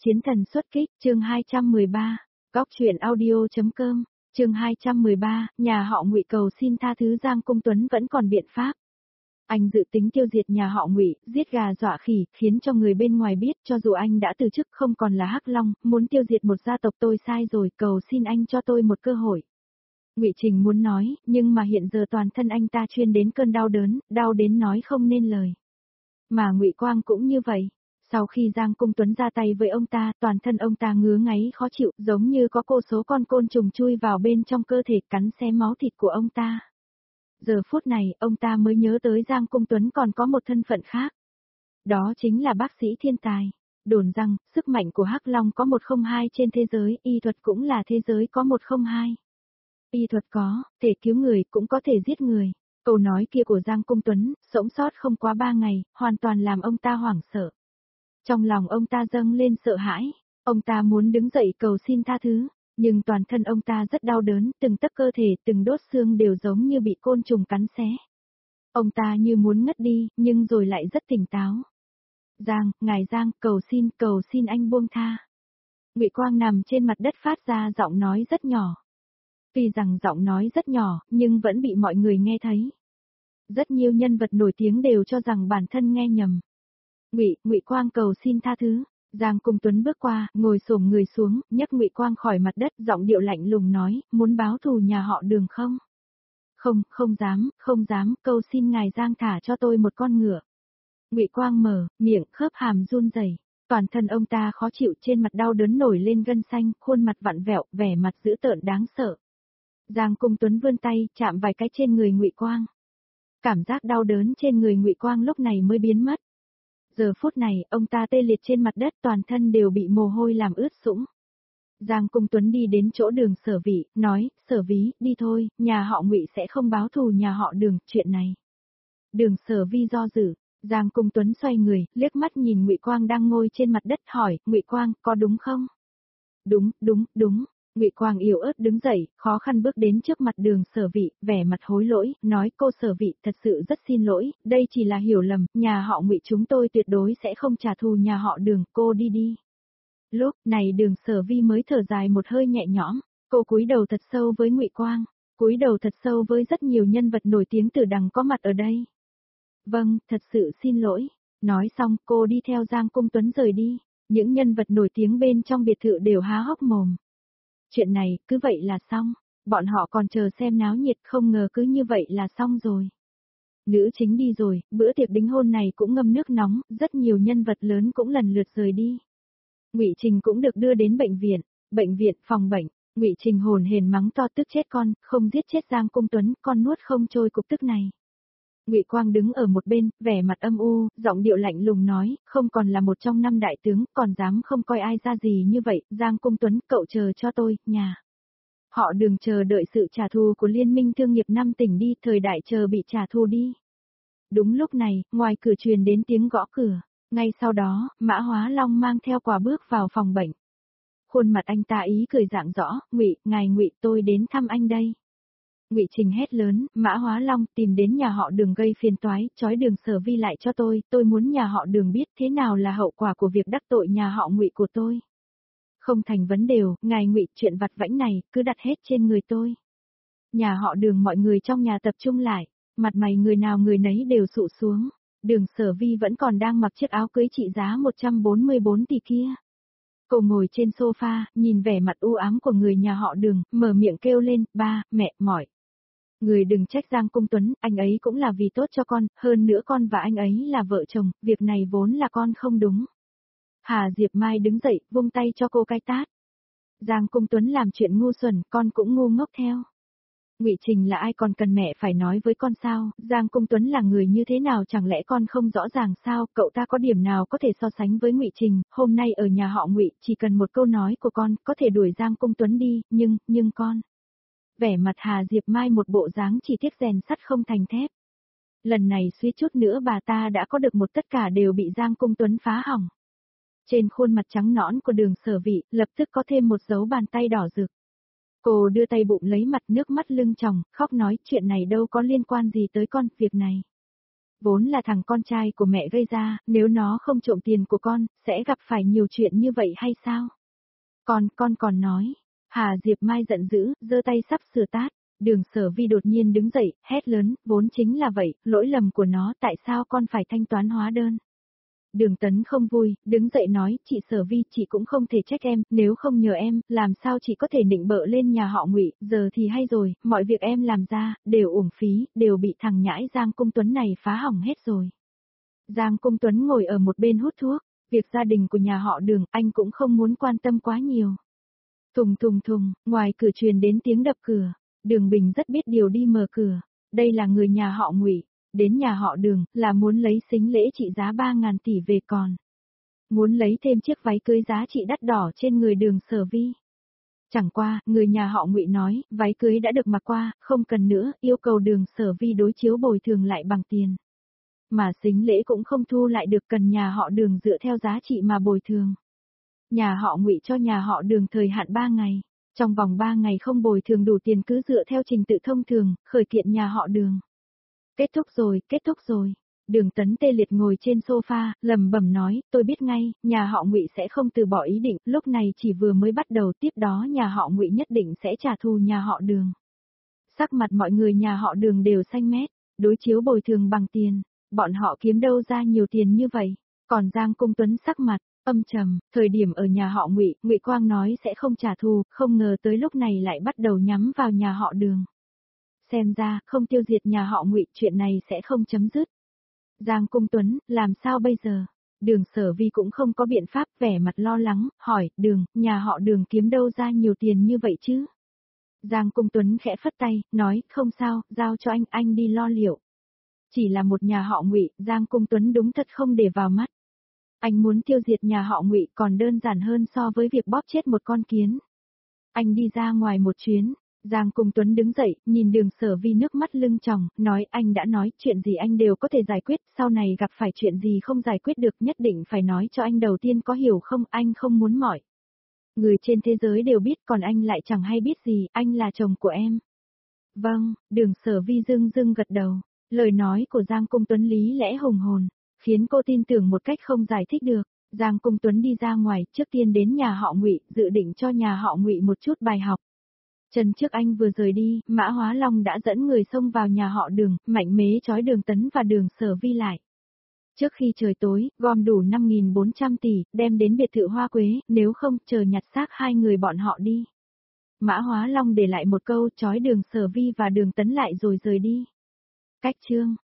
Chiến thần xuất kích, chương 213, góc truyện audio.com, chương 213, nhà họ Ngụy cầu xin tha thứ. Giang Cung Tuấn vẫn còn biện pháp. Anh dự tính tiêu diệt nhà họ Ngụy, giết gà dọa khỉ, khiến cho người bên ngoài biết cho dù anh đã từ chức không còn là Hắc Long, muốn tiêu diệt một gia tộc tôi sai rồi, cầu xin anh cho tôi một cơ hội. Ngụy Trình muốn nói, nhưng mà hiện giờ toàn thân anh ta chuyên đến cơn đau đớn, đau đến nói không nên lời. Mà Ngụy Quang cũng như vậy. Sau khi Giang Cung Tuấn ra tay với ông ta, toàn thân ông ta ngứa ngáy khó chịu, giống như có vô số con côn trùng chui vào bên trong cơ thể cắn xé máu thịt của ông ta. Giờ phút này, ông ta mới nhớ tới Giang Cung Tuấn còn có một thân phận khác. Đó chính là bác sĩ thiên tài. Đồn rằng, sức mạnh của Hắc Long có 102 trên thế giới, y thuật cũng là thế giới có 102. Y thuật có, thể cứu người cũng có thể giết người. Câu nói kia của Giang Cung Tuấn, sống sót không quá 3 ngày, hoàn toàn làm ông ta hoảng sợ. Trong lòng ông ta dâng lên sợ hãi, ông ta muốn đứng dậy cầu xin tha thứ, nhưng toàn thân ông ta rất đau đớn, từng tấc cơ thể, từng đốt xương đều giống như bị côn trùng cắn xé. Ông ta như muốn ngất đi, nhưng rồi lại rất tỉnh táo. Ngài Giang, cầu xin anh buông tha. Ngụy Quang nằm trên mặt đất phát ra giọng nói rất nhỏ. Tuy rằng giọng nói rất nhỏ, nhưng vẫn bị mọi người nghe thấy. Rất nhiều nhân vật nổi tiếng đều cho rằng bản thân nghe nhầm. Ngụy Quang cầu xin tha thứ. Giang Cung Tuấn bước qua, ngồi xổm người xuống, nhấc Ngụy Quang khỏi mặt đất, giọng điệu lạnh lùng nói, muốn báo thù nhà họ Đường không? Không dám, cầu xin ngài Giang thả cho tôi một con ngựa. Ngụy Quang mở miệng, khớp hàm run rẩy, toàn thân ông ta khó chịu, trên mặt đau đớn nổi lên gân xanh, khuôn mặt vặn vẹo, vẻ mặt dữ tợn đáng sợ. Giang Cung Tuấn vươn tay, chạm vài cái trên người Ngụy Quang. Cảm giác đau đớn trên người Ngụy Quang lúc này mới biến mất. Giờ phút này, ông ta tê liệt trên mặt đất, toàn thân đều bị mồ hôi làm ướt sũng. Giang Cung Tuấn đi đến chỗ Đường Sở Vĩ, nói, Sở Vĩ, đi thôi, nhà họ Ngụy sẽ không báo thù nhà họ Đường, chuyện này. Đường Sở Vi do dự, Giang Cung Tuấn xoay người, liếc mắt nhìn Ngụy Quang đang ngồi trên mặt đất hỏi, Ngụy Quang, có đúng không? Đúng. Ngụy Quang yếu ớt đứng dậy, khó khăn bước đến trước mặt Đường Sở Vĩ, vẻ mặt hối lỗi, nói cô Sở Vĩ, thật sự rất xin lỗi, đây chỉ là hiểu lầm, nhà họ Ngụy chúng tôi tuyệt đối sẽ không trả thù nhà họ Đường, cô đi. Lúc này Đường Sở Vi mới thở dài một hơi nhẹ nhõm, cô cúi đầu thật sâu với Ngụy Quang, cúi đầu thật sâu với rất nhiều nhân vật nổi tiếng từ đằng có mặt ở đây. Vâng, thật sự xin lỗi. Nói xong, cô đi theo Giang Cung Tuấn rời đi, những nhân vật nổi tiếng bên trong biệt thự đều há hốc mồm. Chuyện này, cứ vậy là xong, bọn họ còn chờ xem náo nhiệt, không ngờ cứ như vậy là xong rồi. Nữ chính đi rồi, bữa tiệc đính hôn này cũng ngâm nước nóng, rất nhiều nhân vật lớn cũng lần lượt rời đi. Ngụy Trình cũng được đưa đến bệnh viện, phòng bệnh. Ngụy Trình hồn hển mắng to, tức chết con, không giết chết Giang Cung Tuấn, con nuốt không trôi cục tức này. Ngụy Quang đứng ở một bên, vẻ mặt âm u, giọng điệu lạnh lùng nói, không còn là một trong 5 đại tướng, còn dám không coi ai ra gì như vậy, Giang Cung Tuấn, cậu chờ cho tôi, nhà. Họ Đường chờ đợi sự trả thù của Liên minh thương nghiệp 5 tỉnh đi, thời đại chờ bị trả thù đi. Đúng lúc này, ngoài cửa truyền đến tiếng gõ cửa, ngay sau đó, Mã Hóa Long mang theo quà bước vào phòng bệnh. Khuôn mặt anh ta ý cười rạng rõ, ngài Ngụy, tôi đến thăm anh đây. Ngụy Trình hét lớn, Mã Hóa Long tìm đến nhà họ Đường gây phiền toái, trói Đường Sở Vi lại cho tôi muốn nhà họ Đường biết thế nào là hậu quả của việc đắc tội nhà họ Ngụy của tôi. Không thành vấn đề, ngài Ngụy, chuyện vặt vãnh này, cứ đặt hết trên người tôi. Nhà họ Đường mọi người trong nhà tập trung lại, mặt mày người nào người nấy đều sụ xuống, Đường Sở Vi vẫn còn đang mặc chiếc áo cưới trị giá 144 tỷ kia. Cô ngồi trên sofa, nhìn vẻ mặt u ám của người nhà họ Đường, mở miệng kêu lên, ba, mẹ, mỏi. Người đừng trách Giang Cung Tuấn, anh ấy cũng là vì tốt cho con, hơn nữa con và anh ấy là vợ chồng, việc này vốn là con không đúng. Hà Diệp Mai đứng dậy, vung tay cho cô cái tát. Giang Cung Tuấn làm chuyện ngu xuẩn, con cũng ngu ngốc theo. Ngụy Trình là ai còn cần mẹ phải nói với con sao, Giang Cung Tuấn là người như thế nào chẳng lẽ con không rõ ràng sao, cậu ta có điểm nào có thể so sánh với Ngụy Trình, hôm nay ở nhà họ Ngụy, chỉ cần một câu nói của con, có thể đuổi Giang Cung Tuấn đi, nhưng con. Vẻ mặt Hà Diệp Mai một bộ dáng chỉ tiếc rèn sắt không thành thép. Lần này suýt chút nữa bà ta đã có được một tất cả đều bị Giang Cung Tuấn phá hỏng. Trên khuôn mặt trắng nõn của Đường Sở Vĩ, lập tức có thêm một dấu bàn tay đỏ rực. Cô đưa tay bụng lấy mặt, nước mắt lưng tròng, khóc nói chuyện này đâu có liên quan gì tới con, việc này. Vốn là thằng con trai của mẹ gây ra, nếu nó không trộm tiền của con, sẽ gặp phải nhiều chuyện như vậy hay sao? Con còn nói. Hà Diệp Mai giận dữ, giơ tay sắp sửa tát. Đường Sở Vi đột nhiên đứng dậy, hét lớn, vốn chính là vậy, lỗi lầm của nó, tại sao con phải thanh toán hóa đơn? Đường Tấn không vui, đứng dậy nói, chị Sở Vi, chị cũng không thể trách em, nếu không nhờ em, làm sao chị có thể nịnh bợ lên nhà họ Ngụy, giờ thì hay rồi, mọi việc em làm ra, đều uổng phí, đều bị thằng nhãi Giang Cung Tuấn này phá hỏng hết rồi. Giang Cung Tuấn ngồi ở một bên hút thuốc, việc gia đình của nhà họ Đường, anh cũng không muốn quan tâm quá nhiều. Thùng thùng thùng, ngoài cửa truyền đến tiếng đập cửa, Đường Bình rất biết điều đi mở cửa, đây là người nhà họ Ngụy. Đến nhà họ Đường, là muốn lấy sính lễ trị giá 3.000 tỷ về còn. Muốn lấy thêm chiếc váy cưới giá trị đắt đỏ trên người Đường Sở Vi. Chẳng qua, người nhà họ Ngụy nói, váy cưới đã được mặc qua, không cần nữa, yêu cầu Đường Sở Vi đối chiếu bồi thường lại bằng tiền. Mà sính lễ cũng không thu lại được, cần nhà họ Đường dựa theo giá trị mà bồi thường. Nhà họ Ngụy cho nhà họ Đường thời hạn 3 ngày. Trong vòng 3 ngày không bồi thường đủ tiền cứ dựa theo trình tự thông thường, khởi kiện nhà họ Đường. Kết thúc rồi. Đường Tấn tê liệt ngồi trên sofa, lẩm bẩm nói, tôi biết ngay, nhà họ Ngụy sẽ không từ bỏ ý định, lúc này chỉ vừa mới bắt đầu, tiếp đó nhà họ Ngụy nhất định sẽ trả thù nhà họ Đường. Sắc mặt mọi người nhà họ Đường đều xanh mét, đối chiếu bồi thường bằng tiền, bọn họ kiếm đâu ra nhiều tiền như vậy. Còn Giang Cung Tuấn sắc mặt âm trầm, thời điểm ở nhà họ Ngụy, Ngụy Quang nói sẽ không trả thù, không ngờ tới lúc này lại bắt đầu nhắm vào nhà họ Đường. Xem ra, không tiêu diệt nhà họ Ngụy, chuyện này sẽ không chấm dứt. Giang Cung Tuấn, làm sao bây giờ? Đường Sở Vi cũng không có biện pháp, vẻ mặt lo lắng, hỏi, Đường, nhà họ Đường kiếm đâu ra nhiều tiền như vậy chứ? Giang Cung Tuấn khẽ phất tay, nói, không sao, giao cho anh đi lo liệu. Chỉ là một nhà họ Ngụy, Giang Cung Tuấn đúng thật không để vào mắt. Anh muốn tiêu diệt nhà họ Ngụy còn đơn giản hơn so với việc bóp chết một con kiến. Anh đi ra ngoài một chuyến. Giang Cung Tuấn đứng dậy, nhìn Đường Sở Vi nước mắt lưng tròng, nói anh đã nói, chuyện gì anh đều có thể giải quyết, sau này gặp phải chuyện gì không giải quyết được nhất định phải nói cho anh đầu tiên, có hiểu không, anh không muốn mỏi. Người trên thế giới đều biết, còn anh lại chẳng hay biết gì, anh là chồng của em. Vâng, Đường Sở Vi dưng gật đầu, lời nói của Giang Cung Tuấn lý lẽ hùng hồn, khiến cô tin tưởng một cách không giải thích được. Giang Cung Tuấn đi ra ngoài, trước tiên đến nhà họ Ngụy, dự định cho nhà họ Ngụy một chút bài học. Chân trước anh vừa rời đi, Mã Hóa Long đã dẫn người xông vào nhà họ Đường, mạnh mẽ trói Đường Tấn và Đường Sở Vi lại. Trước khi trời tối, gom đủ 5.400 tỷ, đem đến biệt thự Hoa Quế, nếu không, chờ nhặt xác hai người bọn họ đi. Mã Hóa Long để lại một câu, trói Đường Sở Vi và Đường Tấn lại rồi rời đi. Cách chương